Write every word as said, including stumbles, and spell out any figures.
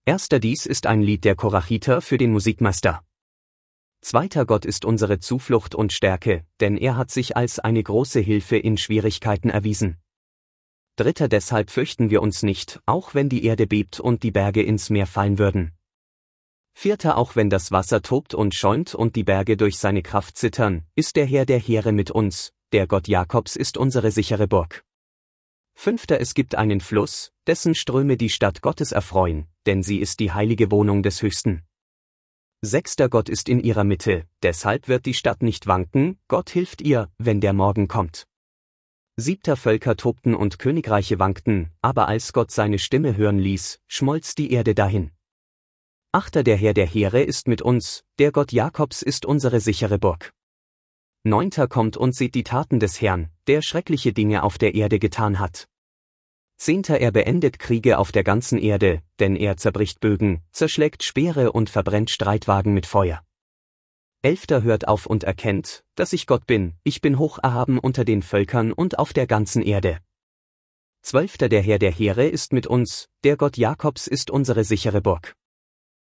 Erster Dies ist ein Lied der Korachiter für den Musikmeister. Zweiter Gott ist unsere Zuflucht und Stärke, denn er hat sich als eine große Hilfe in Schwierigkeiten erwiesen. Dritter deshalb fürchten wir uns nicht, auch wenn die Erde bebt und die Berge ins Meer fallen würden. Vierter auch wenn das Wasser tobt und schäumt und die Berge durch seine Kraft zittern, ist der Herr der Heere mit uns, der Gott Jakobs ist unsere sichere Burg. Fünfter es gibt einen Fluss, dessen Ströme die Stadt Gottes erfreuen, denn sie ist die heilige Wohnung des Höchsten. Sechster Gott ist in ihrer Mitte, deshalb wird die Stadt nicht wanken, Gott hilft ihr, wenn der Morgen kommt. Siebter Völker tobten und Königreiche wankten, aber als Gott seine Stimme hören ließ, schmolz die Erde dahin. Achter der Herr der Heere ist mit uns, der Gott Jakobs ist unsere sichere Burg. Neunter kommt und seht die Taten des Herrn, der schreckliche Dinge auf der Erde getan hat. Zehnter er beendet Kriege auf der ganzen Erde, denn er zerbricht Bögen, zerschlägt Speere und verbrennt Streitwagen mit Feuer. Elfter hört auf und erkennt, dass ich Gott bin, ich bin hoch erhaben unter den Völkern und auf der ganzen Erde. Zwölfter der Herr der Heere ist mit uns, der Gott Jakobs ist unsere sichere Burg.